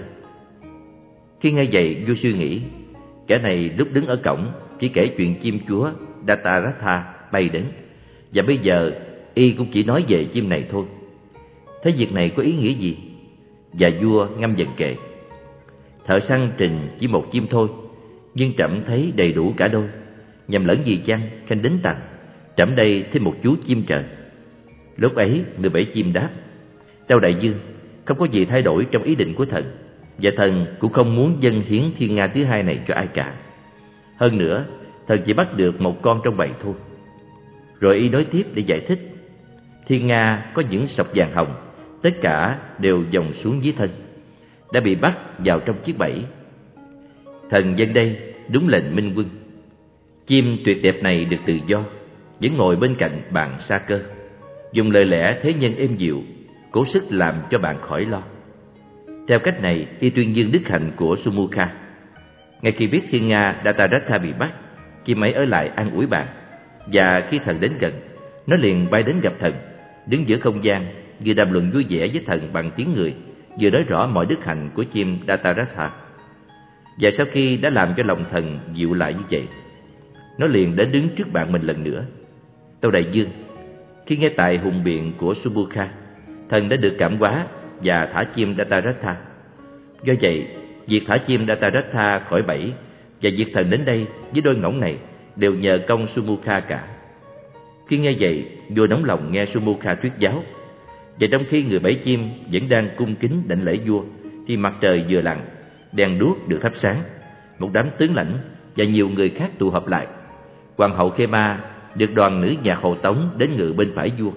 Khi nghe vậy, vua suy nghĩ, kẻ này lúc đứng ở cổng chỉ kể chuyện chim chúa Dataratha bay đến, và bây giờ y cũng chỉ nói về chim này thôi. Thế việc này có ý nghĩa gì? Và vua ngâm dần kệ: thợ săn trình chỉ một chim thôi, nhưng trẫm thấy đầy đủ cả đôi. Nhầm lẫn gì chăng khanh đến tặng, trẫm đây thêm một chú chim trời. Lúc ấy người bảy chim đáp: tâu đại vương, không có gì thay đổi trong ý định của thần, và thần cũng không muốn dâng hiến thiên nga thứ hai này cho ai cả. Hơn nữa, thần chỉ bắt được một con trong bầy thôi. Rồi y nói tiếp để giải thích: thiên nga có những sọc vàng hồng, tất cả đều dòng xuống dưới thân, đã bị bắt vào trong chiếc bẫy. Thần dân đây đúng lệnh minh quân. Chim tuyệt đẹp này được tự do, vẫn ngồi bên cạnh bạn sa cơ, dùng lời lẽ thế nhân êm dịu, cố sức làm cho bạn khỏi lo. Theo cách này, y tuyên dương đức hạnh của Sumukha. Ngay khi biết thiên nga Dataratha bị bắt, chim ấy ở lại an ủi bạn, và khi thần đến gần, nó liền bay đến gặp thần, đứng giữa không gian, vừa đàm luận vui vẻ với thần bằng tiếng người, vừa nói rõ mọi đức hạnh của chim Dataratha. Và sau khi đã làm cho lòng thần dịu lại như vậy, nó liền đến đứng trước bạn mình lần nữa. Tâu đại vương, khi nghe tài hùng biện của Sumukha, thần đã được cảm hóa và thả chim Dataratha. Do vậy, việc thả chim Dataratha khỏi bẫy và việc thần đến đây với đôi ngỗng này đều nhờ công Sumukha cả. Khi nghe vậy, vua nóng lòng nghe Sumukha thuyết giáo. Và trong khi người bảy chim vẫn đang cung kính đảnh lễ vua, thì mặt trời vừa lặn, đèn đuốc được thắp sáng, một đám tướng lãnh và nhiều người khác tụ họp lại. Hoàng hậu Khema được đoàn nữ nhạc hộ tống đến ngự bên phải vua.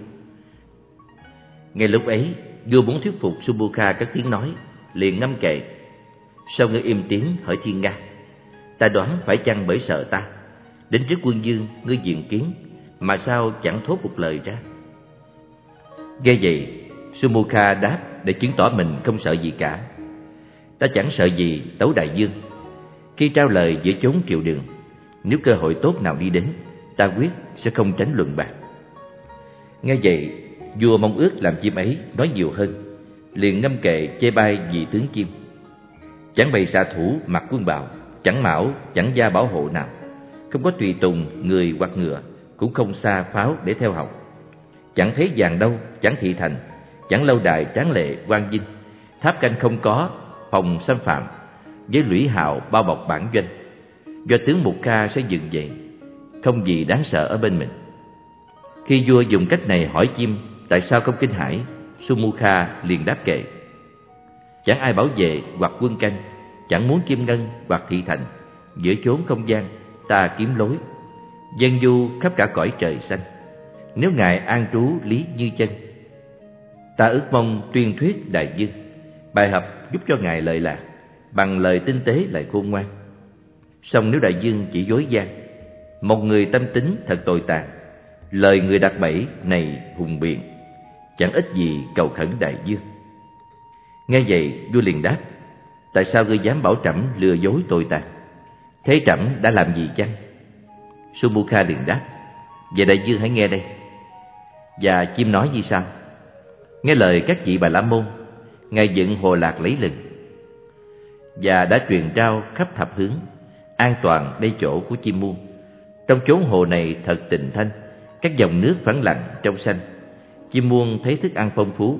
Ngay lúc ấy, vua muốn thuyết phục Sumukha cất tiếng nói, liền ngâm kệ: sao ngươi im tiếng hỏi thiên nga? Ta đoán phải chăng bởi sợ ta, đến trước quân vương ngươi diện kiến, mà sao chẳng thốt một lời ra? Nghe vậy, Sumukha đáp để chứng tỏ mình không sợ gì cả: ta chẳng sợ gì, tấu đại vương. Khi trao lời giữa chốn triều đường, nếu cơ hội tốt nào đi đến, ta quyết sẽ không tránh luận bạc. Nghe vậy, vua mong ước làm chim ấy nói nhiều hơn, liền ngâm kệ chê bai vị tướng chim: chẳng bày xạ thủ mặc quân bào, chẳng mão chẳng gia bảo hộ nào, không có tùy tùng người hoặc ngựa, cũng không xa pháo để theo học. chẳng thấy vàng đâu, chẳng thị thành, chẳng lâu đài tráng lệ quang vinh, tháp canh không có, phòng xâm phạm, với lũy hào bao bọc bản doanh, do tướng Mục Kha sẽ dựng dậy, không gì đáng sợ ở bên mình. Khi vua dùng cách này hỏi chim tại sao không kinh hãi, Sumukha liền đáp kệ: chẳng ai bảo vệ hoặc quân canh, chẳng muốn kim ngân hoặc thị thành, giữa chốn không gian ta kiếm lối, dân du khắp cả cõi trời xanh. Nếu ngài an trú lý như chân, ta ước mong tuyên thuyết đại dương, bài học giúp cho ngài lợi lạc, bằng lời tinh tế lại khôn ngoan. Song nếu đại dương chỉ dối gian, một người tâm tính thật tồi tàn, lời người đặt bẫy này hùng biện, chẳng ích gì cầu khẩn đại dương. Nghe vậy vua liền đáp: tại sao ngươi dám bảo trẫm lừa dối tồi tàn? Thế trẫm đã làm gì chăng? Sumukha liền đáp: về đại dương hãy nghe đây. Và chim nói như sau: nghe lời các vị Bà La Môn, ngài dựng hồ lạc lấy lừng, và đã truyền trao khắp thập hướng, an toàn đây chỗ của chim muôn. Trong chốn hồ này thật tịnh thanh, các dòng nước phẳng lặng trong xanh, chim muôn thấy thức ăn phong phú,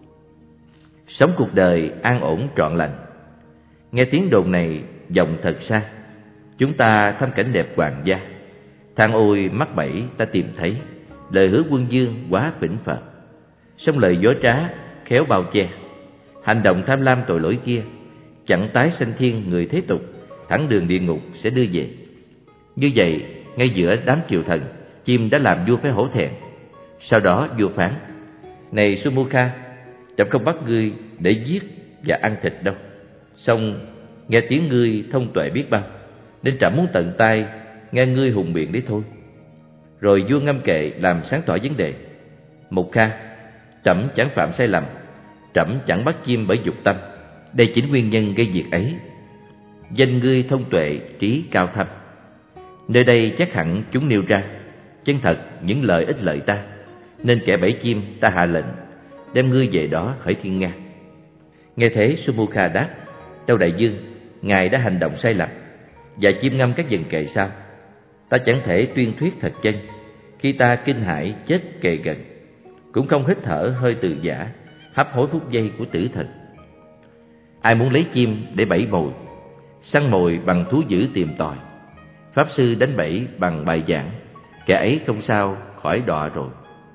sống cuộc đời an ổn trọn lành. Nghe tiếng đồn này vọng thật xa, chúng ta thăm cảnh đẹp hoàng gia. Than ôi mắc bẫy ta tìm thấy, lời hứa quân dương quá phỉnh phờ. Song lời dối trá khéo bao che, hành động tham lam tội lỗi kia chẳng tái sanh thiên người thế tục, thẳng đường địa ngục sẽ đưa về. Như vậy, ngay giữa đám triều thần, chim đã làm vua phải hổ thẹn. Sau đó vua phán: này Sumukha, trẫm không bắt ngươi để giết và ăn thịt đâu. Song nghe tiếng ngươi thông tuệ biết bao, nên trẫm muốn tận tai nghe ngươi hùng biện đấy thôi. Rồi vua ngâm kệ làm sáng tỏ vấn đề: Mục Kha, trẫm chẳng phạm sai lầm, trẫm chẳng bắt chim bởi dục tâm, đây chính nguyên nhân gây việc ấy. Danh ngươi thông tuệ, trí cao thâm, nơi đây chắc hẳn chúng nêu ra chân thật những lời ích lợi ta, nên kẻ bẫy chim ta hạ lệnh đem ngươi về đó hỡi thiên nga. Nghe thế Sumukha đáp: Tâu đại dương, ngài đã hành động sai lầm. Và chim ngâm các dần kệ sao: ta chẳng thể tuyên thuyết thật chân, khi ta kinh hãi chết kề gần, cũng không hít thở hơi từ giả, hấp hối phút giây của tử thần. Ai muốn lấy chim để bẫy mồi, săn mồi bằng thú dữ tìm tòi, pháp sư đánh bẫy bằng bài giảng, kẻ ấy không sao khỏi đọa rồi.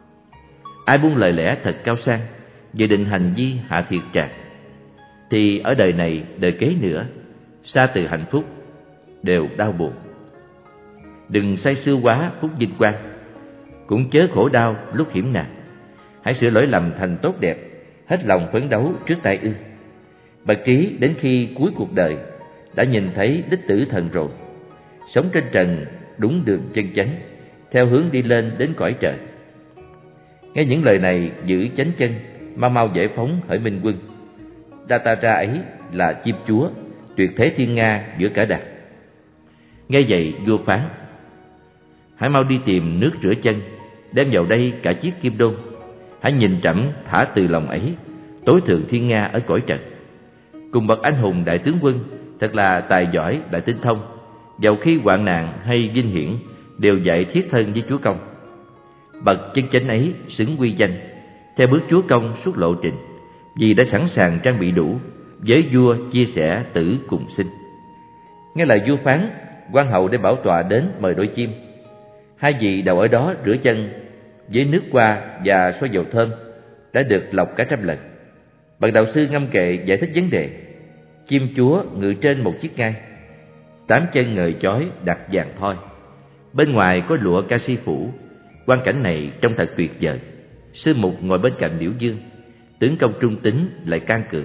Ai buông lời lẽ thật cao sang, dự định hành vi hạ thiệt trạc, thì ở đời này đời kế nữa, xa từ hạnh phúc đều đau buồn. Đừng say sưa quá phúc vinh quang, cũng chớ khổ đau lúc hiểm nạn. Hãy sửa lỗi lầm thành tốt đẹp, hết lòng phấn đấu trước tai ương. Bậc trí đến khi cuối cuộc đời đã nhìn thấy đích tử thần rồi, sống trên trần đúng đường chân chánh, theo hướng đi lên đến cõi trời. Nghe những lời này giữ chánh chân, mau mau giải phóng hỡi Minh Quân. Datara ấy là chim chúa, tuyệt thế thiên nga giữa cả đàn. Nghe vậy vua phán: hãy mau đi tìm nước rửa chân, đem vào đây cả chiếc kim đôn. Hãy nhìn trẫm thả từ lòng ấy, tối thượng thiên nga ở cõi trần. Cùng bậc anh hùng đại tướng quân, thật là tài giỏi đại tinh thông, dầu khi hoạn nạn hay vinh hiển đều dạy thiết thân với chúa công. Bậc chân chánh ấy xứng quy danh, theo bước chúa công suốt lộ trình, vì đã sẵn sàng trang bị đủ, với vua chia sẻ tử cùng sinh. Nghe lời vua phán, quan hậu để bảo tọa đến mời đôi chim. Hai vị đậu ở đó rửa chân với nước hoa và xoa dầu thơm, đã được lọc cả trăm lần. Bậc đạo sư ngâm kệ giải thích vấn đề. Chim chúa ngự trên một chiếc ngai, 8 chân ngời chói đặt vàng thoi, bên ngoài có lụa ca si phủ. Quang cảnh này trông thật tuyệt vời. Sư mục ngồi bên cạnh Liễu Dương, tướng công trung tín lại can cường.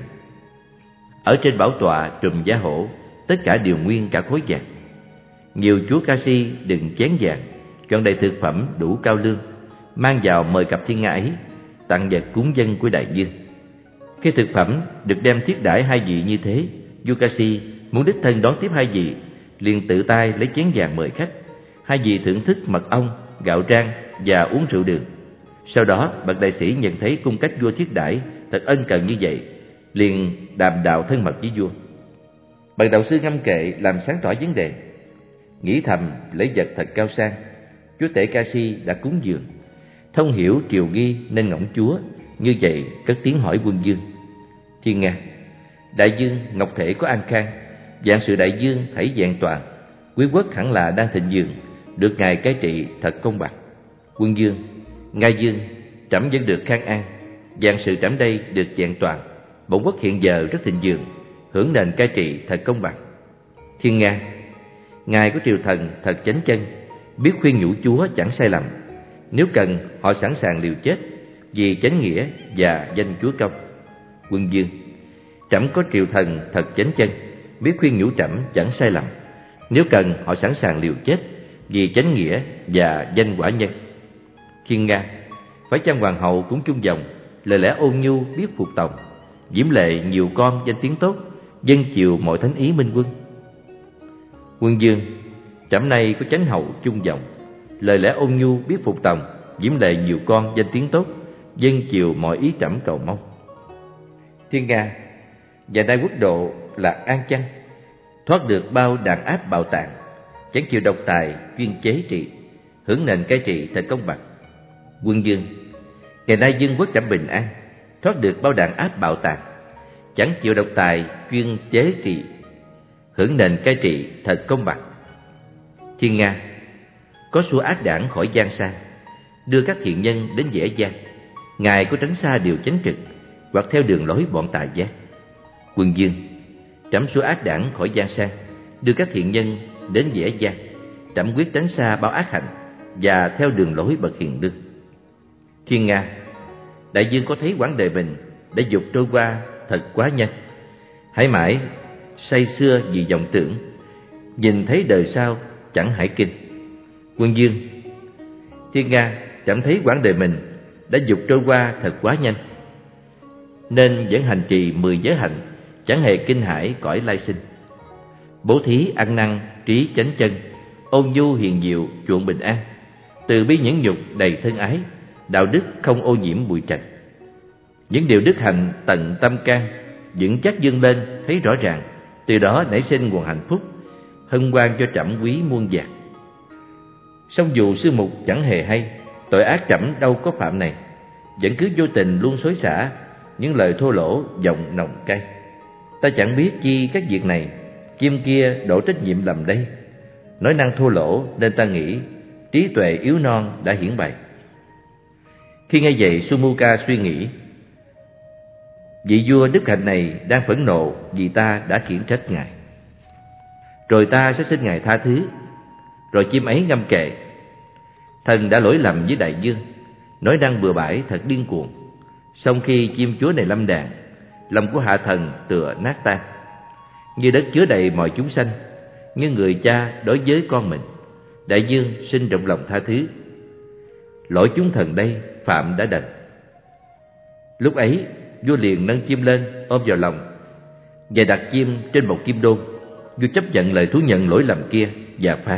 Ở trên bảo tọa trùm giá hổ, tất cả đều nguyên cả khối vàng. Nhiều chúa ca si đựng chén vàng, chọn đầy thực phẩm đủ cao lương, mang vào mời cặp thiên nga ấy, tặng vật cúng dân của đại dương. Khi thực phẩm được đem thiết đãi hai vị như thế, vua ca si muốn đích thân đón tiếp hai vị, liền tự tay lấy chén vàng mời khách. Hai vị thưởng thức mật ong, gạo rang và uống rượu đường. Sau đó bậc đại sĩ nhận thấy cung cách vua thiết đãi thật ân cần như vậy, liền đàm đạo thân mật với vua. Bậc đạo sư ngâm kệ làm sáng tỏ vấn đề, nghĩ thầm lấy vật thật cao sang, chúa tể ca si đã cúng dường, thông hiểu triều nghi nên ngỗng chúa, như vậy cất tiếng hỏi Quân Dương. Thiên Nga: Đại dương ngọc thể có an khang, vạn sự đại dương thảy vẹn toàn, quý quốc hẳn là đang thịnh vượng, được ngài cai trị thật công bằng. Quân Dương: Ngai Dương, trẫm vẫn được khang an, vạn sự trẫm đây được vẹn toàn, bổn quốc hiện giờ rất thịnh vượng, hưởng nền cai trị thật công bằng. Thiên Nga: Ngài có triều thần thật chánh chân, biết khuyên nhủ chúa chẳng sai lầm, nếu cần họ sẵn sàng liều chết vì chánh nghĩa và danh chúa công. Quân Dương: Trẫm có triều thần thật chánh chân, biết khuyên nhủ trẫm chẳng sai lầm, nếu cần họ sẵn sàng liều chết vì chánh nghĩa và danh quả nhân. Thiên Nga: Phải chăng hoàng hậu cũng chung dòng, lời lẽ ôn nhu biết phục tòng, diễm lệ nhiều con danh tiếng tốt, dân chiều mọi thánh ý minh quân. Quân Dương: Trẫm nay có chánh hậu chung dòng, lời lẽ ôn nhu biết phục tòng, diễm lệ nhiều con danh tiếng tốt, dân chiều mọi ý trẫm cầu mong. Thiên Nga: Và nay quốc độ là an chăng, thoát được bao đàn áp bạo tàn, chẳng chịu độc tài chuyên chế trị, hưởng nền cai trị thật công bằng. Quân Dương: Ngày nay dân quốc trẫm bình an, thoát được bao đàn áp bạo tàn, chẳng chịu độc tài chuyên chế trị, hưởng nền cai trị thật công bằng. Thiên Nga: Có xua ác đảng khỏi gian sang, đưa các thiện nhân đến dễ gian, ngài có tránh xa điều chánh trực, hoặc theo đường lối bọn tà giác. Quân Dương: Trẫm xua ác đảng khỏi gian sang, đưa các thiện nhân đến dễ gian, trẫm quyết tránh xa bao ác hạnh và theo đường lối bậc hiền lương. Thiên Nga: Đại dương có thấy quãng đời mình đã dục trôi qua thật quá nhanh, hãy mãi say sưa vì vọng tưởng, nhìn thấy đời sau chẳng hãi kinh. Quân Dương: Thiên Nga: Trẫm thấy quãng đời mình đã dục trôi qua thật quá nhanh, nên vẫn hành trì 10 giới hạnh, chẳng hề kinh hãi cõi lai sinh. Bố thí ăn năn trí chánh chân, ôn nhu hiền diệu chuộng bình an, từ bi nhẫn nhục đầy thân ái, đạo đức không ô nhiễm bụi trần. Những điều đức hạnh tận tâm can, vững chắc dâng lên thấy rõ ràng, từ đó nảy sinh nguồn hạnh phúc, hân hoan cho trẫm quý muôn vàn. Song dù sư mục chẳng hề hay, tội ác trẫm đâu có phạm này, vẫn cứ vô tình luôn xối xả những lời thô lỗ giọng nồng cay. Ta chẳng biết chi các việc này, chim kia đổ trách nhiệm lầm đây, nói năng thô lỗ nên ta nghĩ trí tuệ yếu non đã hiển bày. Khi nghe vậy, Sumuka suy nghĩ, vị vua đức hạnh này đang phẫn nộ vì ta đã khiển trách ngài, rồi ta sẽ xin ngài tha thứ. Rồi chim ấy ngâm kệ: Thần đã lỗi lầm với đại dương, nói năng bừa bãi thật điên cuồng. Song khi chim chúa này lâm đàn, lòng của hạ thần tựa nát tan, như đất chứa đầy mọi chúng sanh, như người cha đối với con mình. Đại dương xin rộng lòng tha thứ, lỗi chúng thần đây phạm đã đành. Lúc ấy vua liền nâng chim lên ôm vào lòng và đặt chim trên một kim đôn. Vua chấp nhận lời thú nhận lỗi lầm kia và phán: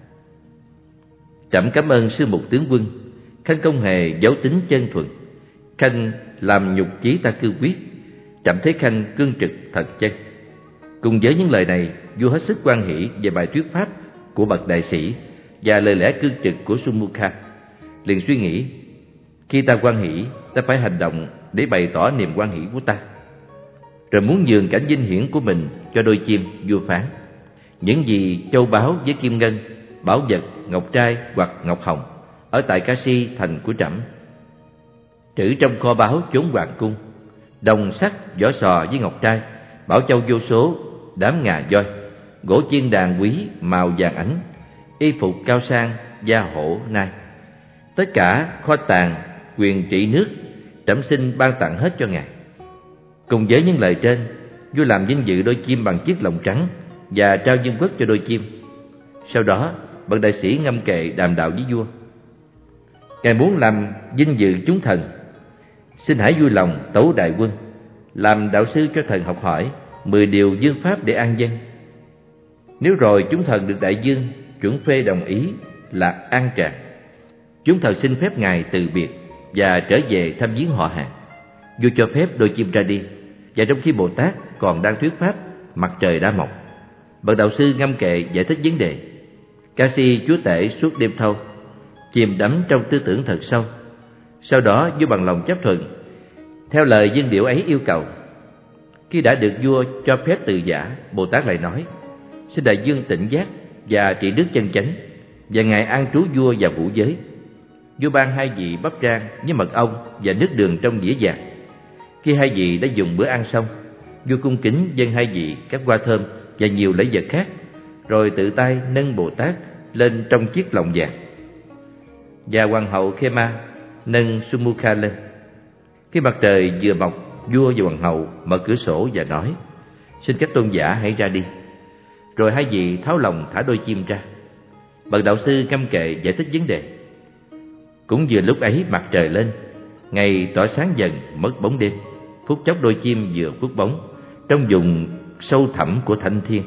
Trẫm cảm ơn sư mục tướng quân, khanh không hề giấu tính chân thuần, khanh làm nhục chí ta cương quyết, trẫm thấy khanh cương trực thật chân. Cùng với những lời này, vua hết sức hoan hỷ về bài thuyết pháp của bậc đại sĩ và lời lẽ cương trực của Sumukha. Liền suy nghĩ, khi ta hoan hỷ, ta phải hành động để bày tỏ niềm hoan hỷ của ta. Rồi muốn nhường cảnh vinh hiển của mình cho đôi chim, vua phán: Những gì châu báu với kim ngân, bảo vật, ngọc trai hoặc ngọc hồng ở tại Kashi thành của trẫm, trữ trong kho báu chốn hoàng cung, đồng sắt, vỏ sò với ngọc trai, bảo châu vô số, đám ngà voi, gỗ chiên đàn quý màu vàng ánh, y phục cao sang da hổ nai, tất cả kho tàng, quyền trị nước, trẫm xin ban tặng hết cho ngài. Cùng với những lời trên, vua làm vinh dự đôi chim bằng chiếc lồng trắng và trao vương quốc cho đôi chim. Sau đó, bậc đại sĩ ngâm kệ đàm đạo với vua: Ngài muốn làm vinh dự chúng thần, xin hãy vui lòng tấu đại quân, làm đạo sư cho thần học hỏi 10 điều dương pháp để an dân. Nếu rồi chúng thần được đại dương chuẩn phê đồng ý là an tràng, chúng thần xin phép ngài từ biệt và trở về thăm viếng họ hàng. Vua cho phép đôi chim ra đi, và trong khi Bồ Tát còn đang thuyết pháp, mặt trời đã mọc. Bậc đạo sư ngâm kệ giải thích vấn đề. Kashi chúa tể suốt đêm thâu, chìm đắm trong tư tưởng thật sâu, Sau đó vua bằng lòng chấp thuận, theo lời dân điệu ấy yêu cầu. Khi đã được vua cho phép từ giả, Bồ Tát lại nói: xin đại dương tỉnh giác và trị đức chân chánh, và ngài an trú vua và vũ giới. Vua ban 2 vị bắp rang với mật ong và nước đường trong dĩa vàng. Khi 2 vị đã dùng bữa ăn xong, vua cung kính dâng 2 vị các hoa thơm và nhiều lễ vật khác, rồi tự tay nâng Bồ Tát lên trong chiếc lọng vàng. Và hoàng hậu Khema nâng Sumukha lên. Khi mặt trời vừa mọc, vua và hoàng hậu mở cửa sổ và nói: xin các tôn giả hãy ra đi. Rồi 2 vị tháo lòng thả đôi chim ra. Bậc đạo sư căm kệ giải thích vấn đề. Cũng vừa lúc ấy mặt trời lên, ngày tỏa sáng dần, mất bóng đêm. Phút chốc đôi chim vừa khuất bóng trong vùng sâu thẳm của thanh thiên.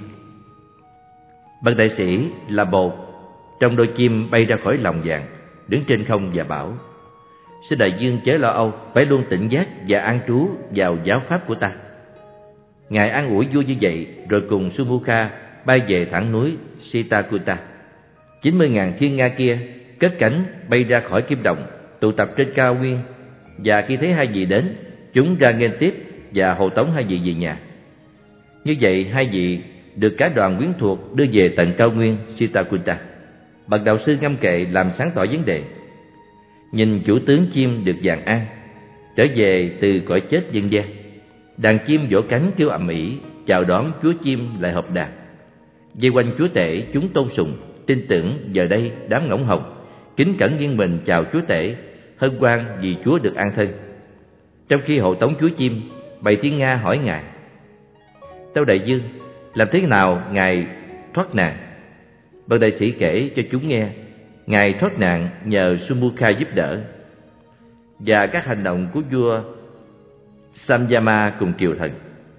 Bậc đại sĩ là Bồ trong đôi chim bay ra khỏi lòng vàng, đứng trên không và bảo: xin đại dương chớ lo âu, phải luôn tỉnh giác và an trú vào giáo pháp của ta. Ngài an ủi vua như vậy, rồi cùng Sumukha bay về thẳng núi Sitakuta. 90.000 thiên nga kia cất cánh bay ra khỏi kim đồng, tụ tập trên cao nguyên. Và khi thấy 2 vị đến, chúng ra nghênh tiếp và hộ tống 2 vị về nhà. Như vậy 2 vị được cả đoàn quyến thuộc đưa về tận cao nguyên Sitakuta. Bậc đạo sư ngâm kệ làm sáng tỏ vấn đề. Nhìn chủ tướng chim được vàng an trở về từ cõi chết dân gian, đàn chim vỗ cánh kêu ầm ĩ chào đón chúa chim lại hợp đàn. Vây quanh chúa tể chúng tôn sùng, tin tưởng. Giờ đây đám ngỗng hồng kính cẩn nghiêng mình chào chúa tể, hân hoan vì chúa được an thân. Trong khi hộ tống chúa chim, bầy thiên nga hỏi ngài: tâu đại dương, làm thế nào ngài thoát nạn? Bậc đại sĩ kể cho chúng nghe ngài thoát nạn nhờ Sumukha giúp đỡ, và các hành động của vua Samyama cùng triều thần.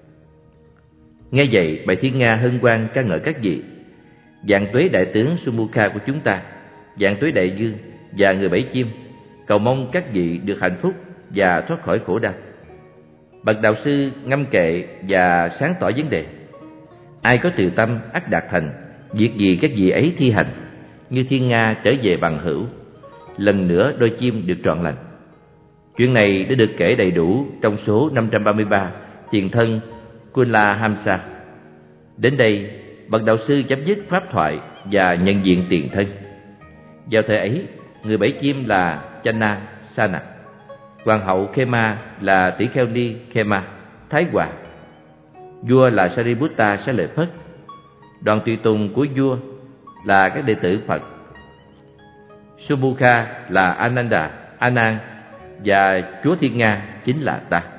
Nghe vậy, bầy thiên nga hân hoan ca ngợi các vị: vạn tuế đại tướng Sumukha của chúng ta, vạn tuế đại dương và người bảy chim, cầu mong các vị được hạnh phúc và thoát khỏi khổ đau. Bậc đạo sư ngâm kệ và sáng tỏ vấn đề. Ai có từ tâm ắt đạt thành, việc gì các vị ấy thi hành. Như thiên nga trở về bằng hữu, lần nữa đôi chim được trọn lành. Chuyện này đã được kể đầy đủ trong số 533 tiền thân Kula Hamsa. Đến đây, bậc đạo sư chấm dứt pháp thoại và nhận diện tiền thân. Vào thời ấy, người bảy chim là Channa Sana, hoàng hậu Khema là tỷ kheo ni Khema Thái Hòa, vua là Sariputta Xá Lợi Phất, đoàn tùy tùng của vua là các đệ tử Phật. Sumukha là Ananda, A Nan, và chúa thiên nga chính là ta.